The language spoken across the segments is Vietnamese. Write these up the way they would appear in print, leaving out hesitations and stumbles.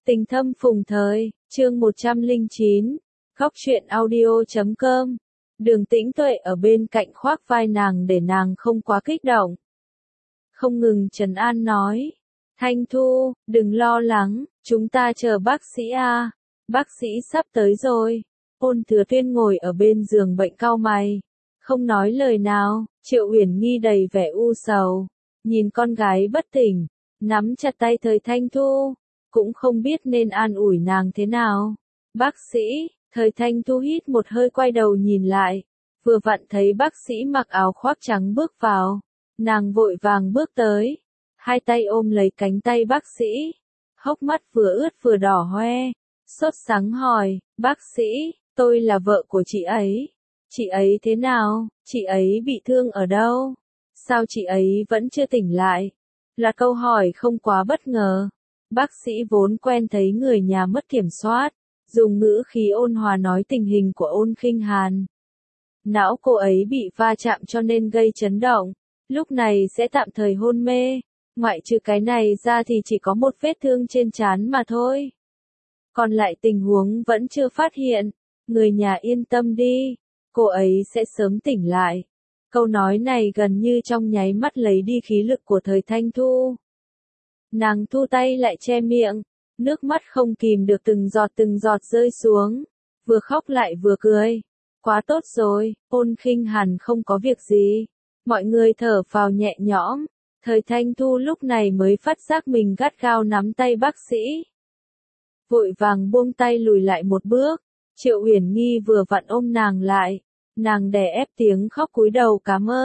Tình thâm phùng thời, chương 109, khóc chuyện audio.com. Đường Tĩnh Tuệ ở bên cạnh khoác vai nàng để nàng không quá kích động. Không ngừng trấn an nói, Thanh Thu, đừng lo lắng, chúng ta chờ bác sĩ a. Bác sĩ sắp tới rồi. Ôn Thừa Tuyên ngồi ở bên giường bệnh cau mày, không nói lời nào. Triệu Uyển Nghi đầy vẻ u sầu, nhìn con gái bất tỉnh, nắm chặt tay Thời Thanh Thu, cũng không biết nên an ủi nàng thế nào. Bác sĩ, Thời Thanh Thu hít một hơi quay đầu nhìn lại, vừa vặn thấy bác sĩ mặc áo khoác trắng bước vào, nàng vội vàng bước tới, hai tay ôm lấy cánh tay bác sĩ, hốc mắt vừa ướt vừa đỏ hoe, sốt sắng hỏi, bác sĩ, tôi là vợ của chị ấy thế nào, chị ấy bị thương ở đâu, sao chị ấy vẫn chưa tỉnh lại, là câu hỏi không quá bất ngờ. Bác sĩ vốn quen thấy người nhà mất kiểm soát, dùng ngữ khí ôn hòa nói tình hình của Ôn Khinh Hàn. Não cô ấy bị va chạm cho nên gây chấn động, lúc này sẽ tạm thời hôn mê, ngoại trừ cái này ra thì chỉ có một vết thương trên trán mà thôi. Còn lại tình huống vẫn chưa phát hiện, người nhà yên tâm đi, cô ấy sẽ sớm tỉnh lại. Câu nói này gần như trong nháy mắt lấy đi khí lực của Thời Thanh Thu. Nàng thu tay lại che miệng, nước mắt không kìm được từng giọt rơi xuống, vừa khóc lại vừa cười. Quá tốt rồi, Ôn Khinh Hàn không có việc gì. Mọi người thở phào nhẹ nhõm, Thời Thanh Thu lúc này mới phát giác mình gắt gao nắm tay bác sĩ. Vội vàng buông tay lùi lại một bước, Triệu Uyển Nghi vừa vặn ôm nàng lại, nàng đè ép tiếng khóc cúi đầu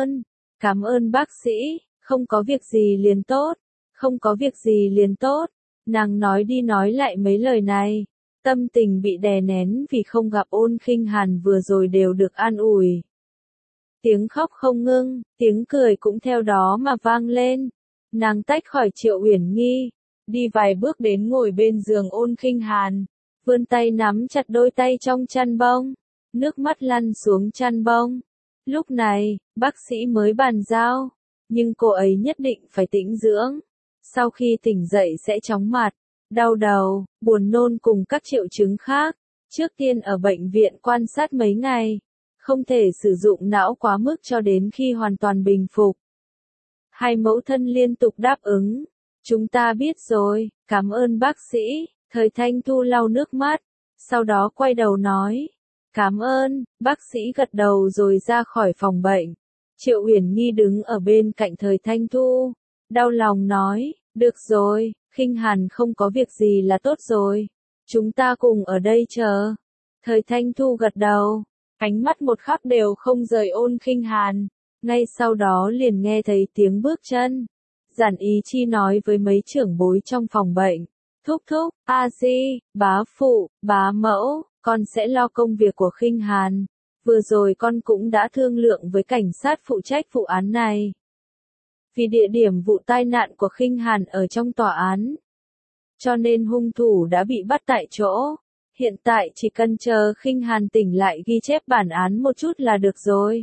cảm ơn bác sĩ, không có việc gì liền tốt. Không có việc gì liền tốt, nàng nói đi nói lại mấy lời này, tâm tình bị đè nén vì không gặp Ôn Khinh Hàn vừa rồi đều được an ủi. Tiếng khóc không ngưng, tiếng cười cũng theo đó mà vang lên. Nàng tách khỏi Triệu Uyển Nghi, đi vài bước đến ngồi bên giường Ôn Khinh Hàn, vươn tay nắm chặt đôi tay trong chăn bông, nước mắt lăn xuống chăn bông. Lúc này, bác sĩ mới bàn giao, nhưng cô ấy nhất định phải tĩnh dưỡng. Sau khi tỉnh dậy sẽ chóng mặt, đau đầu, buồn nôn cùng các triệu chứng khác. Trước tiên ở bệnh viện quan sát mấy ngày, không thể sử dụng não quá mức cho đến khi hoàn toàn bình phục. Hai mẫu thân liên tục đáp ứng. Chúng ta biết rồi, cảm ơn bác sĩ. Thời Thanh Thu lau nước mắt, sau đó quay đầu nói. Cảm ơn, bác sĩ gật đầu rồi ra khỏi phòng bệnh. Triệu Uyển Nghi đứng ở bên cạnh Thời Thanh Thu, đau lòng nói. Được rồi, Khinh Hàn không có việc gì là tốt rồi. Chúng ta cùng ở đây chờ. Thời Thanh Thu gật đầu, ánh mắt một khắc đều không rời Ôn Khinh Hàn. Ngay sau đó liền nghe thấy tiếng bước chân. Giản Ý Chi nói với mấy trưởng bối trong phòng bệnh. Thúc thúc, a di, bá phụ, bá mẫu, con sẽ lo công việc của Khinh Hàn. Vừa rồi con cũng đã thương lượng với cảnh sát phụ trách vụ án này. Vì địa điểm vụ tai nạn của Khinh Hàn ở trong tòa án, cho nên hung thủ đã bị bắt tại chỗ. Hiện tại chỉ cần chờ Khinh Hàn tỉnh lại ghi chép bản án một chút là được rồi.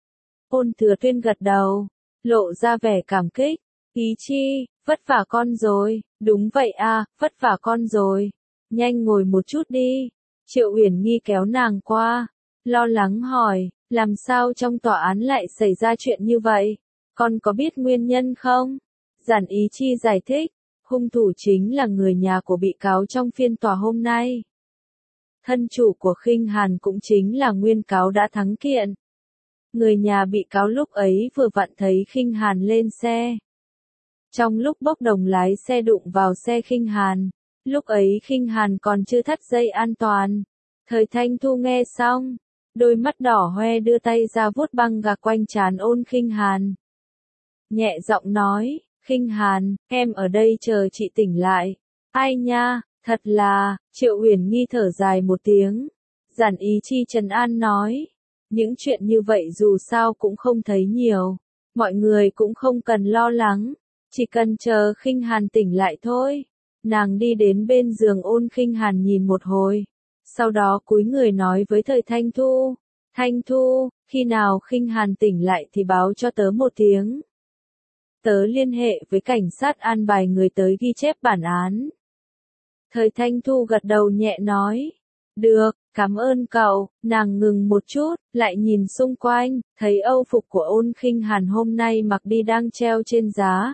Ôn Thừa Tuyên gật đầu, lộ ra vẻ cảm kích. Ý Chi, vất vả con rồi. Đúng vậy à, vất vả con rồi. Nhanh ngồi một chút đi. Triệu Uyển Nghi kéo nàng qua, lo lắng hỏi, làm sao trong tòa án lại xảy ra chuyện như vậy? Con có biết nguyên nhân không? Giản Ý Chi giải thích, hung thủ chính là người nhà của bị cáo trong phiên tòa hôm nay. Thân chủ của Khinh Hàn cũng chính là nguyên cáo đã thắng kiện. Người nhà bị cáo lúc ấy vừa vặn thấy Khinh Hàn lên xe. Trong lúc bốc đồng lái xe đụng vào xe Khinh Hàn, lúc ấy Khinh Hàn còn chưa thắt dây an toàn. Thời Thanh Thu nghe xong, đôi mắt đỏ hoe đưa tay ra vuốt băng gạc quanh trán Ôn Khinh Hàn. Nhẹ giọng nói, Khinh Hàn, em ở đây chờ chị tỉnh lại. Ai nha, thật là, Triệu Uyển Nghi thở dài một tiếng. Giản Ý Chi trấn an nói, những chuyện như vậy dù sao cũng không thấy nhiều. Mọi người cũng không cần lo lắng, chỉ cần chờ Khinh Hàn tỉnh lại thôi. Nàng đi đến bên giường Ôn Khinh Hàn nhìn một hồi, sau đó cúi người nói với Thời Thanh Thu. Thanh Thu, khi nào Khinh Hàn tỉnh lại thì báo cho tớ một tiếng. Tớ liên hệ với cảnh sát an bài người tới ghi chép bản án. Thời Thanh Thu gật đầu nhẹ nói. Được, cảm ơn cậu. Nàng ngừng một chút, lại nhìn xung quanh, thấy âu phục của Ôn Khinh Hàn hôm nay mặc đi đang treo trên giá.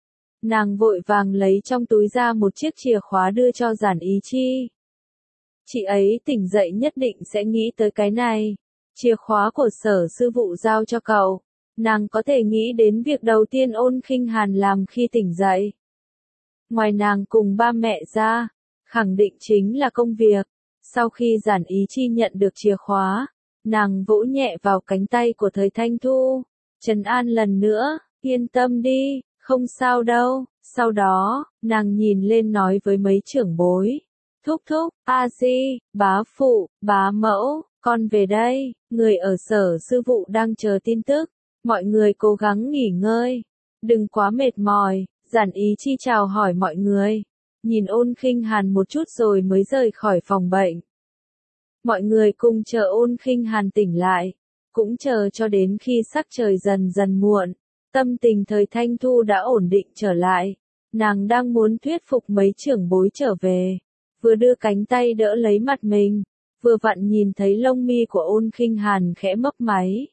Nàng vội vàng lấy trong túi ra một chiếc chìa khóa đưa cho Giản Ý Chi. Chị ấy tỉnh dậy nhất định sẽ nghĩ tới cái này. Chìa khóa của Sở sư vụ giao cho cậu. Nàng có thể nghĩ đến việc đầu tiên Ôn Khinh Hàn làm khi tỉnh dậy. Ngoài nàng cùng ba mẹ ra, khẳng định chính là công việc. Sau khi Giản Ý Chi nhận được chìa khóa, nàng vỗ nhẹ vào cánh tay của Thời Thanh Thu. Trấn an lần nữa, yên tâm đi, không sao đâu. Sau đó, nàng nhìn lên nói với mấy trưởng bối. Thúc thúc, a di, bá phụ, bá mẫu, con về đây, người ở Sở sư vụ đang chờ tin tức. Mọi người cố gắng nghỉ ngơi, đừng quá mệt mỏi. Giản Ý Chi chào hỏi mọi người, nhìn Ôn Khinh Hàn một chút rồi mới rời khỏi phòng bệnh. Mọi người cùng chờ Ôn Khinh Hàn tỉnh lại, cũng chờ cho đến khi sắc trời dần dần muộn, tâm tình Thời Thanh Thu đã ổn định trở lại. Nàng đang muốn thuyết phục mấy trưởng bối trở về, vừa đưa cánh tay đỡ lấy mặt mình, vừa vặn nhìn thấy lông mi của Ôn Khinh Hàn khẽ mấp máy.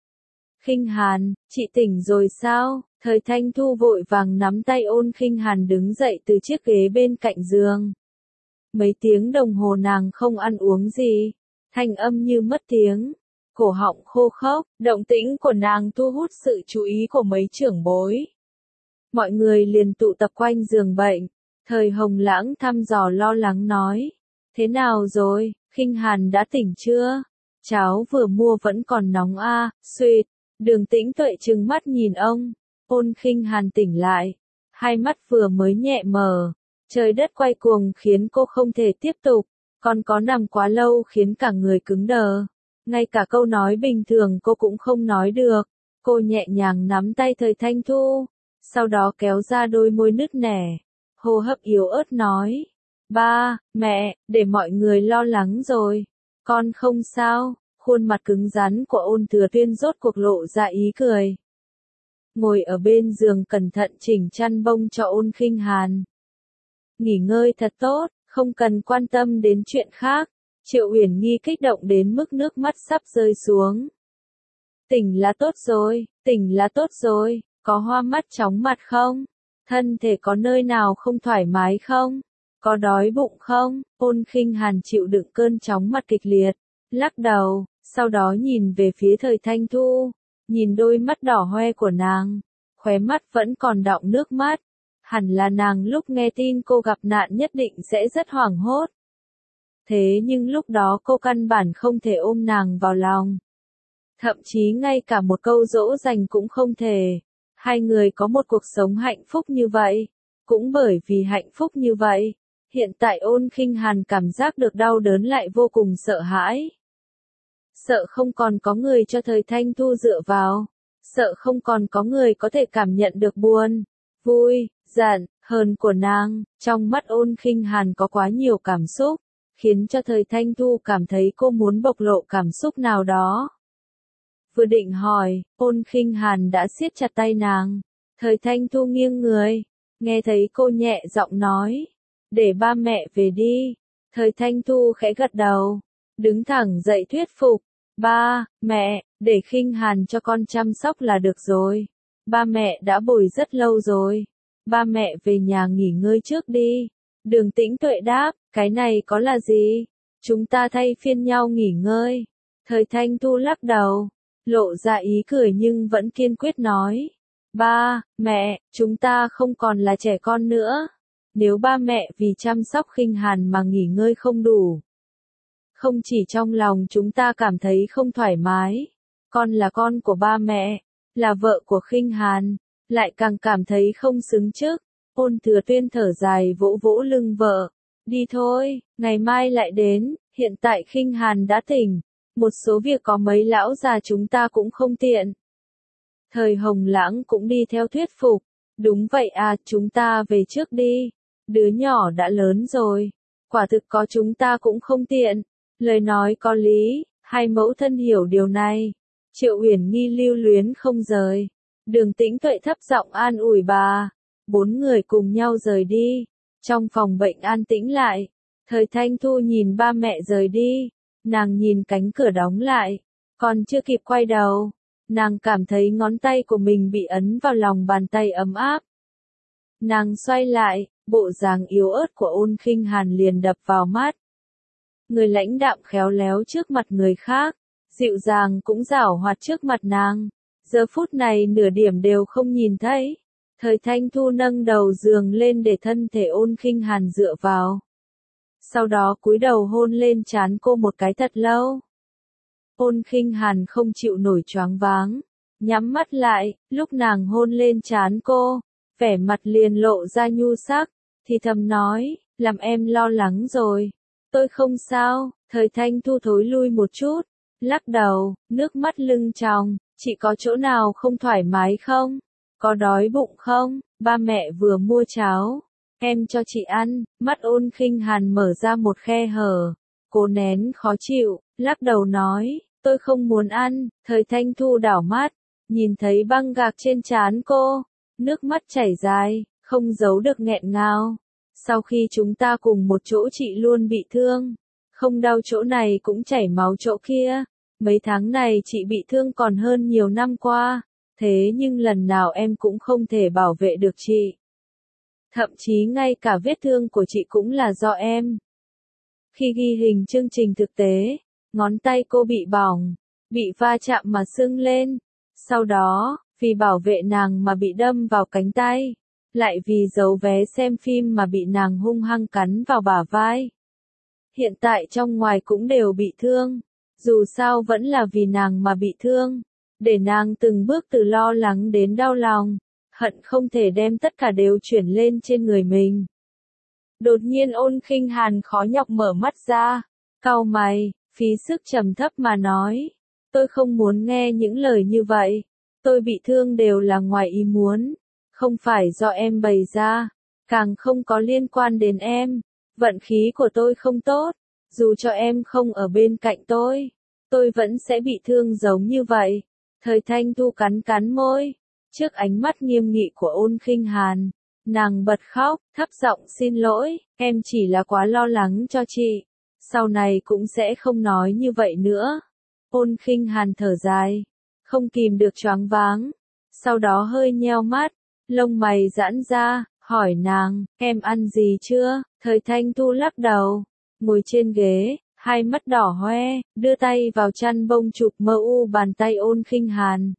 Khinh Hàn, chị tỉnh rồi sao? Thời Thanh Thu vội vàng nắm tay Ôn Khinh Hàn đứng dậy từ chiếc ghế bên cạnh giường. Mấy tiếng đồng hồ nàng không ăn uống gì, thanh âm như mất tiếng, cổ họng khô khốc, động tĩnh của nàng thu hút sự chú ý của mấy trưởng bối. Mọi người liền tụ tập quanh giường bệnh, Thời Hồng Lãng thăm dò lo lắng nói, thế nào rồi, Khinh Hàn đã tỉnh chưa? Cháo vừa mua vẫn còn nóng a, suýt. Đường Tĩnh Tuệ trừng mắt nhìn ông. Ôn Khinh Hàn tỉnh lại, hai mắt vừa mới nhẹ mở, trời đất quay cuồng khiến cô không thể tiếp tục, còn có nằm quá lâu khiến cả người cứng đờ, ngay cả câu nói bình thường cô cũng không nói được. Cô nhẹ nhàng nắm tay Thời Thanh Thu, sau đó kéo ra đôi môi nứt nẻ, hô hấp yếu ớt nói, ba, mẹ, để mọi người lo lắng rồi, con không sao. Khuôn mặt cứng rắn của Ôn Thừa Tuyên rốt cuộc lộ ra ý cười. Ngồi ở bên giường cẩn thận chỉnh chăn bông cho Ôn Khinh Hàn. Nghỉ ngơi thật tốt, không cần quan tâm đến chuyện khác. Triệu Uyển Nghi kích động đến mức nước mắt sắp rơi xuống. Tỉnh là tốt rồi, tỉnh là tốt rồi, có hoa mắt chóng mặt không? Thân thể có nơi nào không thoải mái không? Có đói bụng không? Ôn Khinh Hàn chịu đựng cơn chóng mặt kịch liệt, lắc đầu, sau đó nhìn về phía Thời Thanh Thu, nhìn đôi mắt đỏ hoe của nàng, khóe mắt vẫn còn đọng nước mắt. Hẳn là nàng lúc nghe tin cô gặp nạn nhất định sẽ rất hoảng hốt. Thế nhưng lúc đó cô căn bản không thể ôm nàng vào lòng. Thậm chí ngay cả một câu dỗ dành cũng không thể. Hai người có một cuộc sống hạnh phúc như vậy. Cũng bởi vì hạnh phúc như vậy, hiện tại Ôn Khinh Hàn cảm giác được đau đớn lại vô cùng sợ hãi. Sợ không còn có người cho Thời Thanh Thu dựa vào. Sợ không còn có người có thể cảm nhận được buồn, vui, giận, hờn của nàng. Trong mắt Ôn Khinh Hàn có quá nhiều cảm xúc, khiến cho Thời Thanh Thu cảm thấy cô muốn bộc lộ cảm xúc nào đó. Vừa định hỏi, Ôn Khinh Hàn đã siết chặt tay nàng. Thời Thanh Thu nghiêng người, nghe thấy cô nhẹ giọng nói, để ba mẹ về đi. Thời Thanh Thu khẽ gật đầu, đứng thẳng dậy thuyết phục, ba, mẹ, để Khinh Hàn cho con chăm sóc là được rồi. Ba mẹ đã bồi rất lâu rồi. Ba mẹ về nhà nghỉ ngơi trước đi. Đường Tĩnh Tuệ đáp, cái này có là gì? Chúng ta thay phiên nhau nghỉ ngơi. Thời Thanh Thu lắc đầu, lộ ra ý cười nhưng vẫn kiên quyết nói. Ba, mẹ, chúng ta không còn là trẻ con nữa. Nếu ba mẹ vì chăm sóc Khinh Hàn mà nghỉ ngơi không đủ, không chỉ trong lòng chúng ta cảm thấy không thoải mái, con là con của ba mẹ, là vợ của Khinh Hàn, lại càng cảm thấy không xứng trước. Ôn Thừa Tuyên thở dài vỗ vỗ lưng vợ, đi thôi, ngày mai lại đến, hiện tại Khinh Hàn đã tỉnh, một số việc có mấy lão già chúng ta cũng không tiện. Thời Hồng Lãng cũng đi theo thuyết phục, đúng vậy à, chúng ta về trước đi, đứa nhỏ đã lớn rồi, quả thực có chúng ta cũng không tiện. Lời nói có lý, hai mẫu thân hiểu điều này. Triệu Uyển Nghi lưu luyến không rời. Đường Tĩnh Tuệ thấp giọng an ủi bà. Bốn người cùng nhau rời đi. Trong phòng bệnh an tĩnh lại, Thời Thanh Thu nhìn ba mẹ rời đi, nàng nhìn cánh cửa đóng lại, còn chưa kịp quay đầu, nàng cảm thấy ngón tay của mình bị ấn vào lòng bàn tay ấm áp. Nàng xoay lại, bộ dáng yếu ớt của Ôn Khinh Hàn liền đập vào mắt. Người lãnh đạm khéo léo trước mặt người khác, dịu dàng cũng giảo hoạt trước mặt nàng, giờ phút này nửa điểm đều không nhìn thấy. Thời Thanh Thu nâng đầu giường lên để thân thể Ôn Khinh Hàn dựa vào. Sau đó cúi đầu hôn lên trán cô một cái thật lâu. Ôn Khinh Hàn không chịu nổi choáng váng, nhắm mắt lại, lúc nàng hôn lên trán cô, vẻ mặt liền lộ ra nhu sắc, thì thầm nói, làm em lo lắng rồi. Tôi không sao. Thời Thanh Thu thối lui một chút, lắc đầu, nước mắt lưng tròng, chị có chỗ nào không thoải mái không? Có đói bụng không? Ba mẹ vừa mua cháo, em cho chị ăn. Mắt Ôn Khinh Hàn mở ra một khe hở, cố nén khó chịu, lắc đầu nói, tôi không muốn ăn. Thời Thanh Thu đảo mắt, nhìn thấy băng gạc trên trán cô, nước mắt chảy dài, không giấu được nghẹn ngào. Sau khi chúng ta cùng một chỗ chị luôn bị thương, không đau chỗ này cũng chảy máu chỗ kia. Mấy tháng này chị bị thương còn hơn nhiều năm qua, thế nhưng lần nào em cũng không thể bảo vệ được chị. Thậm chí ngay cả vết thương của chị cũng là do em. Khi ghi hình chương trình thực tế, ngón tay cô bị bỏng, bị va chạm mà sưng lên. Sau đó, vì bảo vệ nàng mà bị đâm vào cánh tay, lại vì giấu vé xem phim mà bị nàng hung hăng cắn vào bả vai. Hiện tại trong ngoài cũng đều bị thương, dù sao vẫn là vì nàng mà bị thương, để nàng từng bước từ lo lắng đến đau lòng, hận không thể đem tất cả đều chuyển lên trên người mình. Đột nhiên Ôn Khinh Hàn khó nhọc mở mắt ra, cau mày, phí sức trầm thấp mà nói, tôi không muốn nghe những lời như vậy, tôi bị thương đều là ngoài ý muốn, không phải do em bày ra, càng không có liên quan đến em, vận khí của tôi không tốt, dù cho em không ở bên cạnh tôi vẫn sẽ bị thương giống như vậy. Thời Thanh Thu cắn cắn môi, trước ánh mắt nghiêm nghị của Ôn Khinh Hàn, nàng bật khóc, thấp giọng xin lỗi, em chỉ là quá lo lắng cho chị, sau này cũng sẽ không nói như vậy nữa. Ôn Khinh Hàn thở dài, không kìm được choáng váng, sau đó hơi nheo mắt, lông mày giãn ra, hỏi nàng, em ăn gì chưa? Thời Thanh Thu lắc đầu, ngồi trên ghế, hai mắt đỏ hoe, đưa tay vào chăn bông chụp mơ u bàn tay Ôn Khinh Hàn.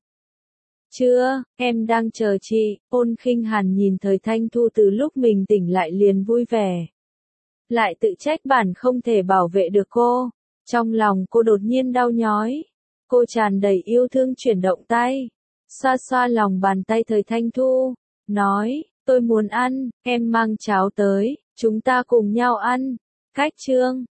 Chưa, em đang chờ chị. Ôn Khinh Hàn nhìn Thời Thanh Thu từ lúc mình tỉnh lại liền vui vẻ. Lại tự trách bản không thể bảo vệ được cô. Trong lòng cô đột nhiên đau nhói. Cô tràn đầy yêu thương chuyển động tay, xoa xoa lòng bàn tay Thời Thanh Thu, nói, tôi muốn ăn, em mang cháo tới, chúng ta cùng nhau ăn. Cách chương